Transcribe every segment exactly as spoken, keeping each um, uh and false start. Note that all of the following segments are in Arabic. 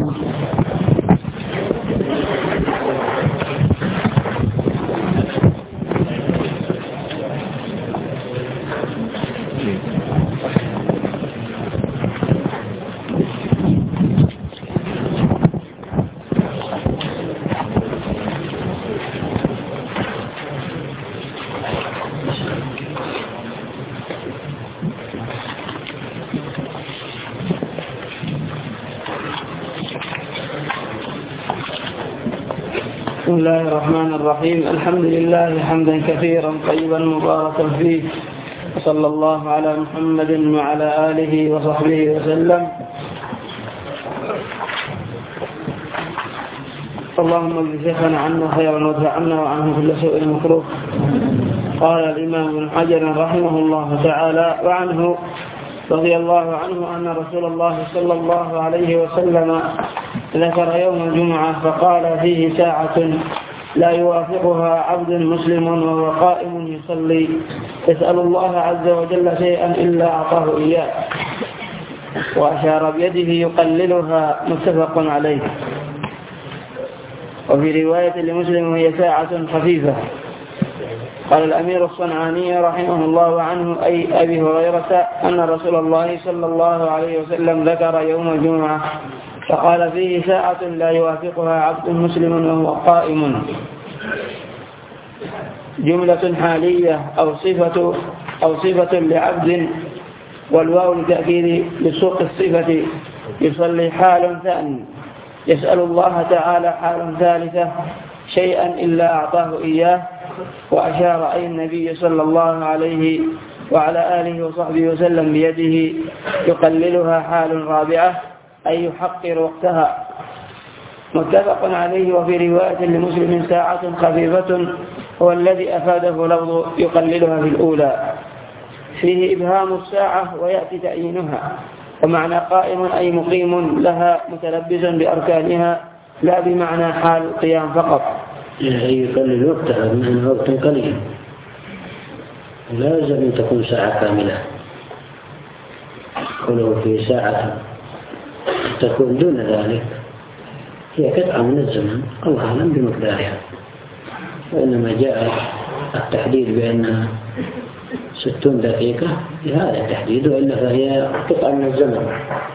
بسم الله الرحمن الرحيم. الحمد لله حمدا كثيرا طيبا مباركا فيه، وصلى الله على محمد وعلى آله وصحبه وسلم. اللهم اجزي شيخنا عنا خيرا وادفع عنا وعنه كل سوء مكروه. قال الإمام ابن حجر رحمه الله تعالى: وعنه رضي الله عنه أن رسول الله صلى الله عليه وسلم ذكر يوم الجمعة فقال فيه ساعة لا يوافقها عبد مسلم وهو قائم يصلي يسأل الله عز وجل شيئا إلا أعطاه إياه، وأشار بيده يقللها، متفق عليه. وفي رواية لمسلم هي ساعة خفيفة. قال الأمير الصنعاني رحمه الله عنه أي أبي هريرة أن رسول الله صلى الله عليه وسلم ذكر يوم الجمعة فقال فيه ساعة لا يوافقها عبد مسلم وهو قائم، جملة حالية أو صفة أو صفة لعبد، والواو لتأكيد لسوق الصفة. يصلي حال ثاني، يسأل الله تعالى حال ثالثة شيئا إلا أعطاه إياه. وأشار أي النبي صلى الله عليه وعلى آله وصحبه وسلم بيده يقللها حال رابعة أي يحقر وقتها، متفق عليه. وفي رواية لمسلم ساعة خفيفة هو الذي أفاده لفظ يقللها في الأولى، فيه إبهام الساعة ويأتي تعيينها، ومعنى قائم أي مقيم لها متلبس بأركانها، لا بمعنى حال القيام فقط. يعني يقلل وقتها من وقت قليل، لازم أن تكون ساعة كاملة، ولو في ساعة تكون دون ذلك هي قطعة من الزمن، الله أعلم بمقدارها. وإنما جاء التحديد بأنها ستون دقيقة لهذا التحديد، وإلا فهي قطعة من الزمن.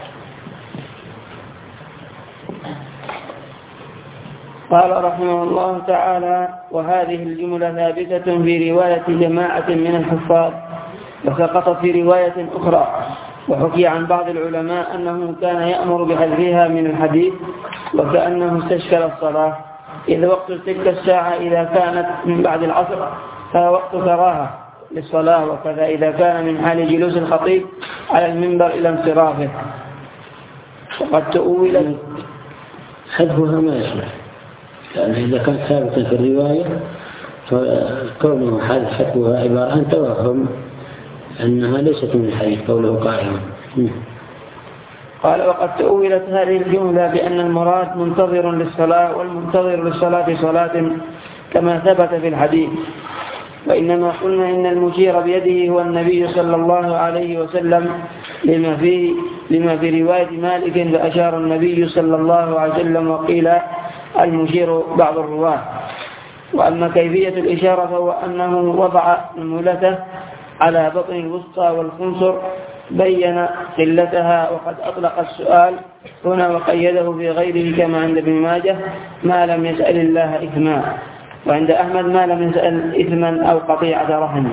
قال رحمه الله تعالى: وهذه الجملة ثابتة في رواية جماعة من الحفاظ، وسقطت في رواية أخرى. وحكي عن بعض العلماء أنه كان يأمر بحذفها من الحديث، وكأنه استشكل الصلاة، إذ وقت تلك الساعة إذا كانت من بعد العصر فوقت كراهة للصلاة، وكذا إذا كان من حال جلوس الخطيب على المنبر إلى انصرافه. وقد تؤول حذفها ما يصلح، لأن إذا كانت ثابتة في الرواية فكونه حذفها عبارة عن توهم أنها ليست من الحديث قوله قائما. قال: وقد تؤولت هذه الجملة بأن المراد منتظر للصلاة، والمنتظر للصلاة صلاة كما ثبت في الحديث. وإنما قلنا إن المشير بيده هو النبي صلى الله عليه وسلم لما في لما في رواية مالك فأشار النبي صلى الله عليه وسلم، وقيل المشير بعض الرواة. وأما كيفية الإشارة فهو أنه وضع نمولته على بطن الوسطى والخنصر، بين قلتها، وقد أطلق السؤال هنا وقيده في غيره كما عند ابن ماجه ما لم يسأل الله إثما، وعند أحمد ما لم يسأل إثما أو قطيعة رحم.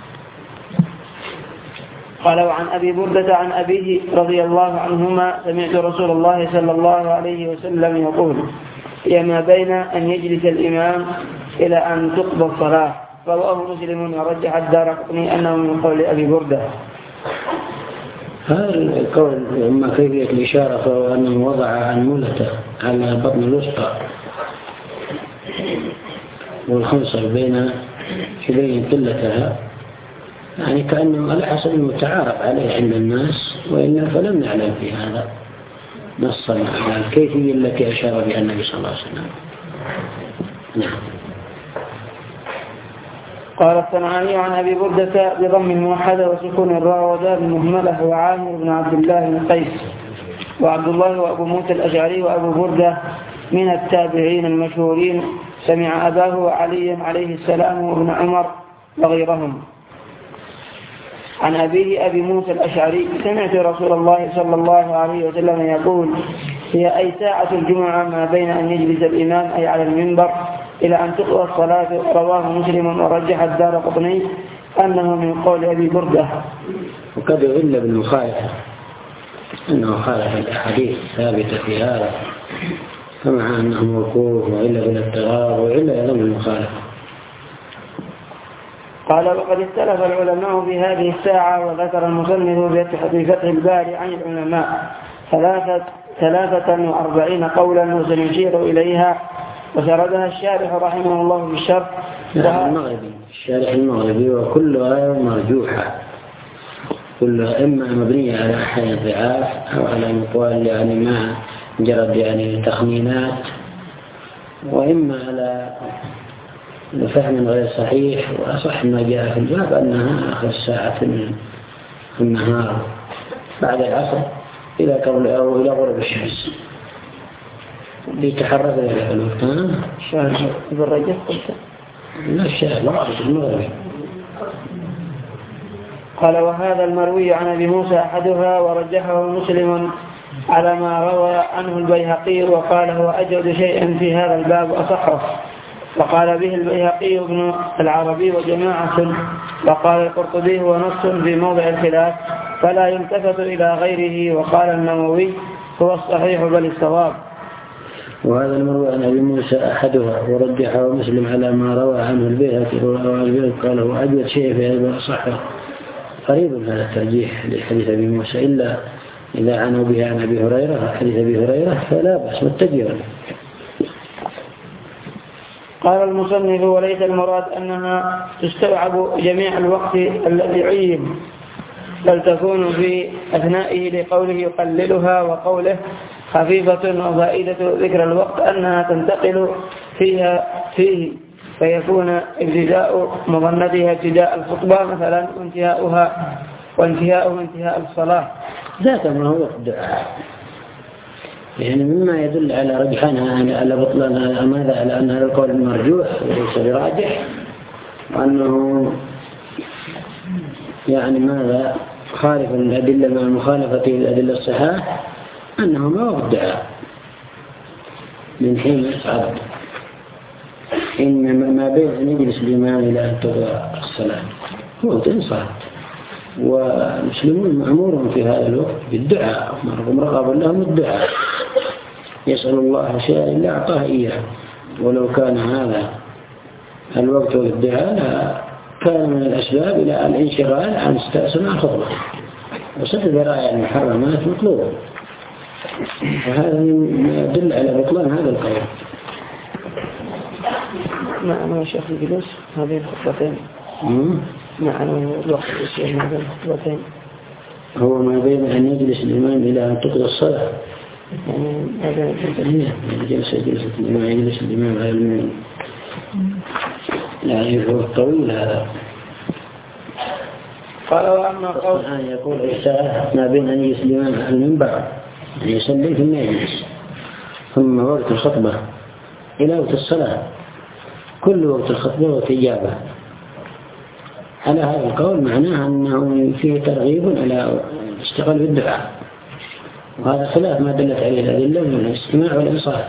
قال: وعن أبي بردة عن أبيه رضي الله عنهما سمعت رسول الله صلى الله عليه وسلم يقول: يما بين أن يجلس الإمام إلى أن تقضى الصلاة. رواه مسلم ورجح الدارقطني أنه من قول أبي بردة. هذا القول أما كيفية الإشارة فهو أنه وضع أنملته على بطن الوسطى والخنصر بين شبين قلتها، يعني كأنه على حسب المتعارف عليه عند الناس، وإنه فلم نعلم في هذا نصا على الكيفية التي أشار بها النبي صلى الله عليه وسلم. نعم. قال الصنعاني عن أبي بردة بضم الموحدة وسكون الراء ودال المهملة وعامر بن عبد الله بن قيس وعبد الله وأبو موسى الأشعري وأبو بردة من التابعين المشهورين سمع أباه وعلي عليه السلام وابن عمر وغيرهم. عن أبيه أبي موسى الأشعري سمعت رسول الله صلى الله عليه وسلم يقول: هي أي ساعة الجمعة ما بين أن يجلس الإمام أي على المنبر إلى أن تقضى الصلاة. رواه مسلم ورجح الدارقطني أنه من قول أبي بردة. وقد يغل بالمخالفة أنه خالف الأحاديث ثابتة في هذا، فمع أنه موقوف وإلا بالاضطرار وإلا يظن المخالفة. قال: وقد اختلف العلماء في هذه الساعة، وذكر المصنف في فتح الباري عن العلماء ثلاثة ثلاثة وأربعين قولا وسنشير إليها، وسردها الشارح رحمه الله في الشرح. المغربي الشارح المغربي وكلها مرجوحة، كلها إما مبنية على أحد الضعاف أو على مقوال يعني ما جرد يعني تخمينات، وإما على فهم غير صحيح. وأصح ما جاء في الباب أنها آخر ساعة في النهار بعد العصر إلى قبل أو إلى غروب الشمس ليتحرك إلى الوقت. الشارح ابن رجب قلت لا الشارح لا المغربي. قال: وهذا المروي عن أبي موسى أحدها، ورجحه مسلم على ما روى عنه البيهقي، وقال هو أجود شيء في هذا الباب أصحه. وقال به البيهقي ابن العربي وجماعة، وقال القرطبي هو نص في موضع الخلاف فلا يلتفت إلى غيره. وقال النووي هو الصحيح بل الصواب. وهذا المروي عن أبي موسى أحدها، ورجحه مسلم على ما روى عنه البيهقي وقال هو أجود شيء في هذا الباب أصحه. قريب من هذا الترجيح لحديث أبي موسى، إلا إذا عنوا بها عن أبي هريرة حديث أبي هريرة فلا بأس متجرا. قال المصنف: وليس المراد أنها تستوعب جميع الوقت الذي عين، بل تكون في أثنائه لقوله يقللها، وقوله خفيفة وفائدة ذكر الوقت أنها تنتقل فيها فيه، فيكون ابتداء مظنتها ابتداء الخطبة مثلا، وانتهاؤها وانتهاؤه انتهاء الصلاة. ذات ما هو الدعاء، يعني مما يدل على رجحانها على بطلانها ماذا؟ على أن هذا القول المرجوح وليس براجح، وأنه يعني ماذا خالف الأدلة مع مخالفة الأدلة الصحاح، أنه ما هو الدعاء من حين يصعد إن ما بين أن يجلس الإمام إلى أن تقضى الصلاة هو تنصت، والمسلمون مأمورون في هذا الوقت بالدعاء، مرغب لهم الدعاء، يسأل الله شيئا إلا أعطاه إياه. ولو كان هذا الوقت للدعاء كان من الأسباب إلى الانشغال عن استأسماع الخطبة، وسد ذرائع المحرمات مطلوب، وهذا يدل على بطلان هذا القول. معنى يا شيخ الجلوس هذه الخطبتين، معنى الوقت يصير من هذه الخطبتين هو ما بين أن يجلس الإمام إلى أن تقضى الصلاة، يعني هذا يجلس يجلس الإمام يجلس الإمام على المنبر، يعني هو الطويل هذا. قال: وأما قول الآن يقول الساعة ما بين أن يجلس الإمام على المنبر أن يسلم ثم يجلس، ثم وقت الخطبة إلى وقت الصلاة، كل وقت الخطبة وقت إجابة. على هذا القول معناه أنه فيه ترغيب على الاشتغال بالدعاء، وهذا خلاف ما دلت عليه الأدلة من الاستماع والإنصات.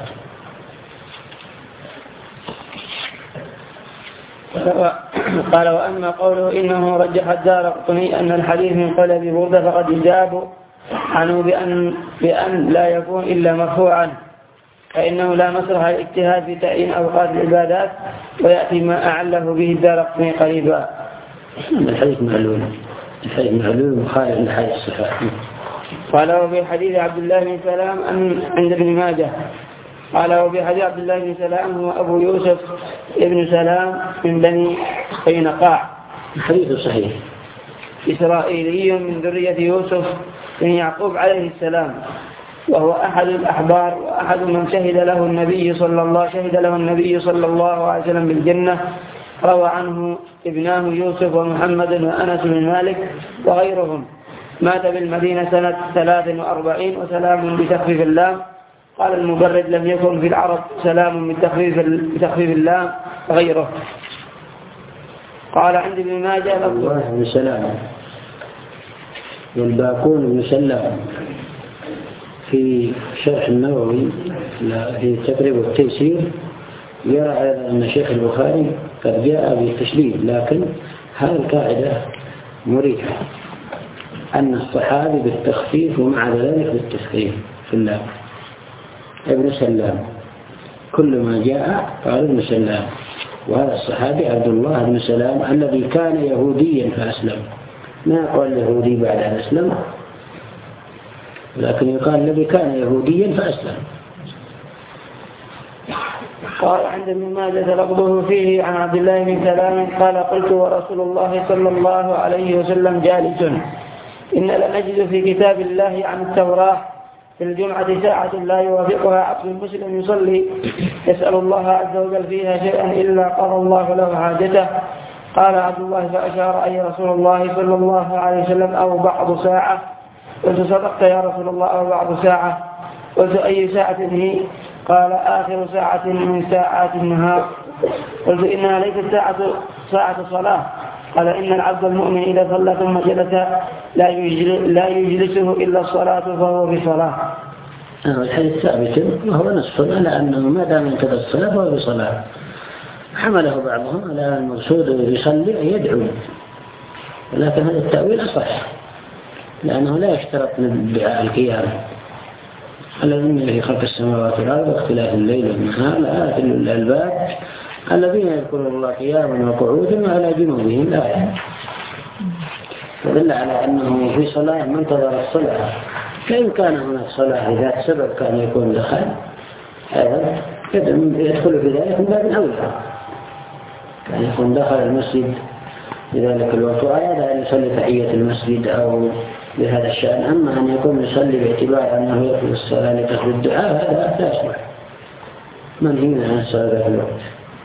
قال: وأما قوله إنه رجح الدارقطني أن الحديث من قول أبي بردة فقد أجاب عنه بأن, بأن لا يكون إلا مرفوعا، فإنه لا مسرح الاجتهاد في تعيين أوقات العبادات، ويأتي ما أعله به الدارقطني قريبا. الحديث معلول، الحديث معلول مخالف للحديث الصحيح. قال: وفي حديث عبد الله بن سلام أن عند ابن ماجه، قال: وفي حديث عبد الله بن سلام هو أبو يوسف ابن سلام من بني قينقاع، الحديث صحيح، إسرائيلي من ذرية يوسف بن يعقوب عليه السلام، وهو أحد الأحبار وأحد من شهد له النبي صلى الله شهد له النبي صلى الله عليه وسلم بالجنة. روى عنه ابناه يوسف ومحمد وأنس بن مالك وغيرهم. مات بالمدينة سنة ثلاث وأربعين وسلام بتخفيف اللام. قال المبرد لم يكن في العرب سلام بتخفيف بتخفيف اللام غيره. قال عند ابن ماجه الله بن سلام والباقون بن سلام في شرح النووي في تقريب التيسير يرى أن شيخ البخاري قد جاء بالتشديد، لكن هذه القاعدة مريحة أن الصحابي بالتخفيف ومع ذلك بالتسخيف في اللام. ابن سلام كل ما جاء قال ابن سلام، وهذا الصحابي عبد الله بن سلام الذي كان يهوديا فأسلم، ما قال يهودي بعد أن أسلم، لكن يقال الذي كان يهوديا فأسلم. قال عند ابن ماجه لفظه فيه عن عبد الله بن سلام قال قلت ورسول الله صلى الله عليه وسلم جالس إن لنجد في كتاب الله عن التوراة في الجمعة ساعة لا يوافقها عبد مسلم يصلي يسأل الله عز وجل فيها شيئا إلا قضى الله له حاجته. قال عبد الله فأشار أي رسول الله صلى الله عليه وسلم أو بعض ساعة. قلت صدقت يا رسول الله أو بعض ساعة. قلت أي ساعة هي؟ قال آخر ساعة من ساعات النهار. قلت إنها ليست ساعة ساعة صلاة. قال إن العبد المؤمن إذا صلى ثم جلس لا لا يجلسه إلا الصلاة فهو في صلاة. الحديث ثابت وهو نصف على أنه ما دام انتهى الصلاة فهو في صلاة. حمله بعضهم على المقصود يصلي يدعو، ولكن هذا التأويل أصح لأنه لا يشترط من دعاء القيام الذين في خلق السماوات والأرض واختلاف الليل والنهار لآيات للألباب الذين يذكرون الله قياما وقعودا وعلى جنوبهم الآية. فدل على أنه في صلاة من انتظر الصلاة، فإن كان هناك صلاة لذات سبب كان يكون دخل هذا يدخل في ذلك من باب أولى، كان يكون دخل المسجد لذلك الوقت وعلى أن يصلي تحية المسجد أو بهذا الشأن. أما أن يكون يصلي باعتبار أنه يدخل الصلاة لقصد الدعاء هذا لا يصلح، منهي عن الصلاة في الوقت.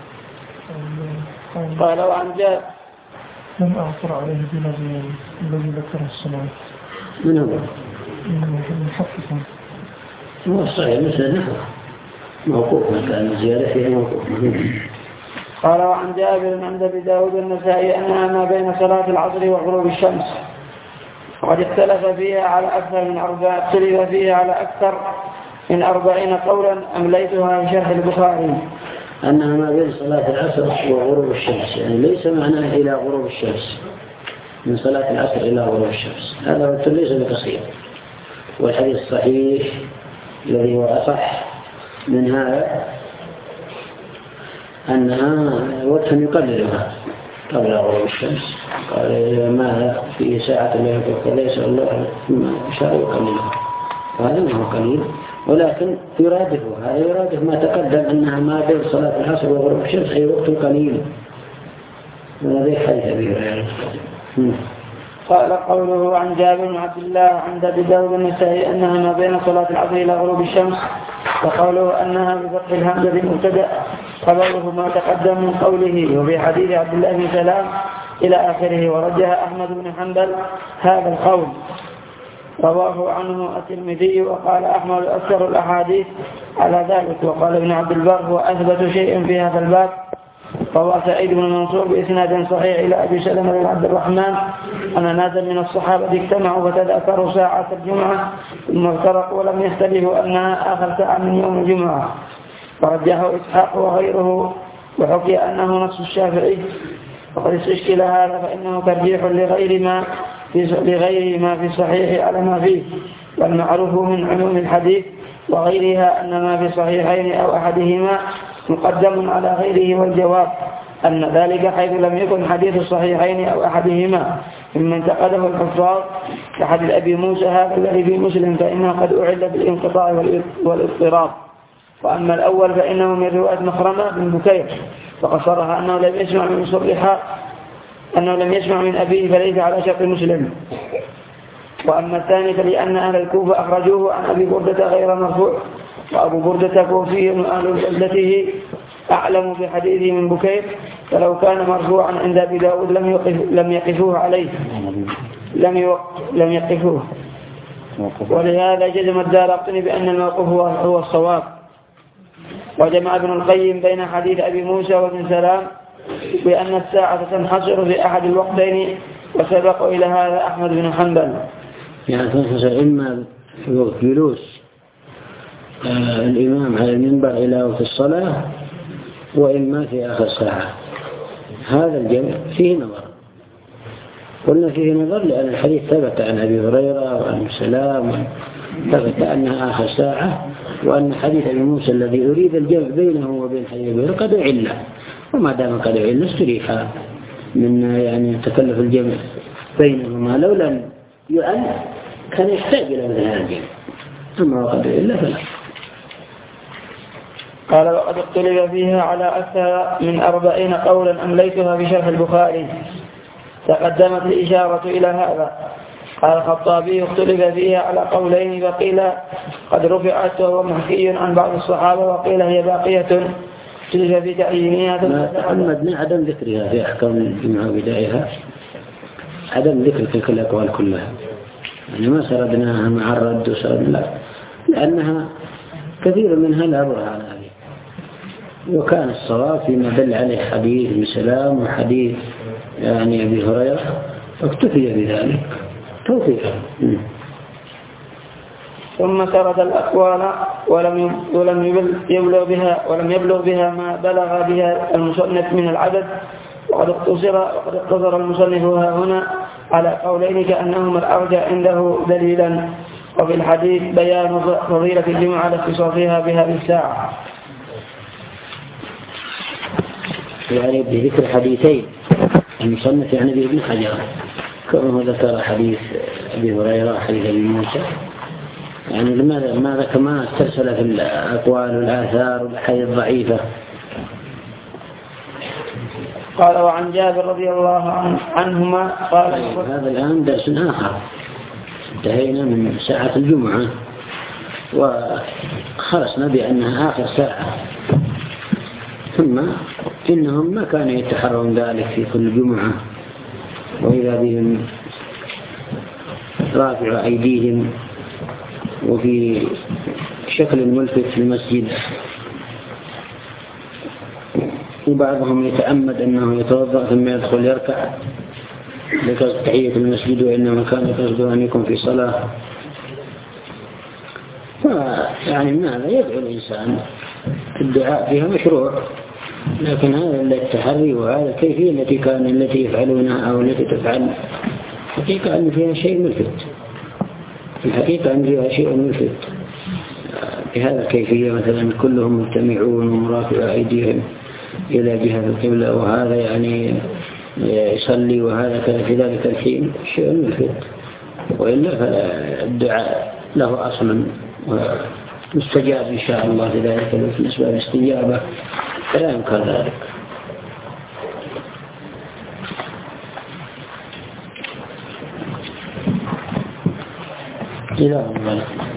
قال وعن جاء لم أعثر عليه بنظر الذي ذكره الصلاة. من هو؟ من حفظه هو الصحيح مثل نحو موقوف، كان زيادة فيها موقوف. قال وعن جابر عند أبي داود النسائي أنها ما بين صلاة العصر وغروب الشمس، وقد اختلف فيها على أكثر من أربعين اختلف فيها على أكثر من أربعين قولا أمليتها في شرح البخاري. أنها ما بين صلاة العصر وغروب الشمس، يعني ليس معناه إلى غروب الشمس، من صلاة العصر إلى غروب الشمس، هذا وقت ليس بقصير. والحديث الصحيح الذي هو أصح من هذا أنها وقت يقللها قبل غروب الشمس. قال ما في ساعة لا يقول ليس الله ثم شاء يقللها، وهذا ما هو قليل، ولكن يرادفه هذا يرادف ما تقدم أنها ما بين صلاة العصر وغروب الشمس أي وقت قليل. وهذا حديث أبي هريرة. قال قوله عن جابر بن عبد الله عند أبي داود النسائي أنها ما بين صلاة العصر إلى غروب الشمس، وقوله أنها بفتح الهمزة مبتدأ خبره ما تقدم من قوله. وفي حديث عبد الله بن سلام إلى آخره. ورجح أحمد بن حنبل هذا القول، رواه عنه الترمذي. وقال أحمد أكثر الأحاديث على ذلك. وقال ابن عبد البر هو أثبت شيء في هذا الباب. روى سعيد بن منصور بإسناد صحيح إلى أبي سلمة بن عبد الرحمن أن ناسا من الصحابة اجتمعوا فتذكروا ساعة الجمعة ثم افترقوا ولم يختلفوا أنها آخر ساعة من يوم الجمعة. فرجحه إسحاق وغيره، وحكي أنه نص الشافعي. وقد استشكل هذا فإنه ترجيح لغير ما في لغير ما في الصحيح على ما فيه، والمعروف من علوم الحديث وغيرها أن ما في الصحيحين أو أحدهما مقدم على غيره. والجواب أن ذلك حيث لم يكن حديث الصحيحين أو أحدهما مما انتقده الحفاظ كحديث أبي موسى هذا الذي في مسلم فإنه قد أعل بالانقطاع والاضطراب. وأما الأول فإنه من رواية مخرمة بن بكير فقصرها أنه لم يسمع من صرحة أنه لم يسمع من أبيه فليس على شرط مسلم. وأما الثاني فلأن أهل الكوفة أخرجوه عن أبي بردة غير مرفوع، وأبو بردة كوفي من أهل بلدته أعلم في حديثه من بكير، فلو كان مرفوعا عند أبي داود لم يقف لم يقفوه عليه. لم يوق- لم يقفوه، ولهذا جزم الدارقطني بأن الموقوف هو هو الصواب. وجمع ابن القيم بين حديث أبي موسى وابن سلام بأن الساعة تنحصر في أحد الوقتين، وسبق إلى هذا أحمد بن حنبل. يعني تنحصر إما في وقت جلوس آه الإمام على المنبر إلى وقت الصلاة، وإما في آخر ساعة. هذا الجمع فيه نظر، قلنا فيه نظر لأن الحديث ثبت عن أبي هريرة وعن سلام، ثبت أنها آخر ساعة، وأن حديث أبي موسى الذي أريد الجمع بينه وبين حديث أبي هريرة قد أعل، وما دام قد أعل استريح من يعني تكلف الجمع بينهما. لو لم يعل كان يحتاج إلى مثل هذا الجمع، أما وقد أعل فلا. قال وقد اختلف فيها على أكثر من أربعين قولا أمليتها في شرح البخاري، تقدمت الإشارة إلى هذا. قال الخطابي اختلف فيها على قولين، فقيل قد رفعت وهو محكي عن بعض الصحابة، وقيل هي باقية اختلف في تعيينها. ما تعمدنا عدم ذكرها في أحكام الجمعة وبدائها، عدم ذكر تلك الأقوال كلها، يعني ما سردناها مع الرد وسرد، لا، لأنها كثير منها لا برهان عليه، وكان الصواب فيما دل عليه حديث ابن سلام وحديث يعني أبي هريرة، فاكتفي بذلك توفيقا. ثم سرد الأقوال ولم ولم يبلغ بها ولم يبلغ بها ما بلغ بها المصنف من العدد، وقد اقتصر وقد اقتصر المصنف هنا على قولين كأنهما الأرجى عنده دليلا. وفي الحديث بيان فضيلة الجمعة على اختصاصها بهذه الساعة، يعني بذكر حديثين المصنف يعني بابن حجر، كونه ذكر حديث أبي هريرة وحديث أبي موسى، يعني لماذا ماذا كما استرسل في الأقوال والآثار والأحاديث الضعيفة. قال وعن جابر رضي الله عنهما قال هذا الآن درس آخر، انتهينا من ساعة الجمعة وخلصنا بأنها آخر ساعة، ثم إنهم ما كانوا يتحرون ذلك في كل جمعة، وإذا بهم رافع أيديهم وفي شكل ملفت في المسجد، وبعضهم يتعمد أنه يتوضأ ثم يدخل يركع لقصد تحية المسجد، وإنما كان يقصد أن يكون في صلاة. فيعني ماذا يدعو الإنسان، الدعاء فيها مشروع، لكن هذا التحري وهذا الكيفية التي كان التي يفعلونها أو التي تفعل حقيقة أن فيها شيء ملفت، الحقيقة أن فيها شيء ملفت بهذا الكيفية، مثلا كلهم مجتمعون ومرافع أيديهم إلى جهة القبلة، وهذا يعني يصلي وهذا كان في ذلك الحين شيء ملفت، وإلا فالدعاء له أصلا مستجاب إن شاء الله لذلك، بالنسبة للاستجابة فلا يمكن ذلك. إلى الله.